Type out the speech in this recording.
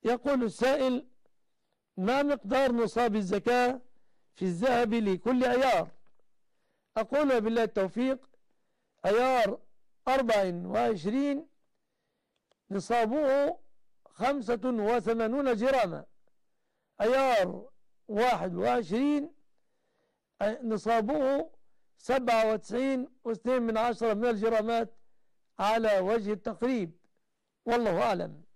يقول السائل: ما مقدار نصاب الزكاة في الذهب لكل عيار؟ أقول بالله التوفيق: عيار 24 نصابه 85 جراما، عيار 21 نصابه 97.2 من الجرامات على وجه التقريب، والله أعلم.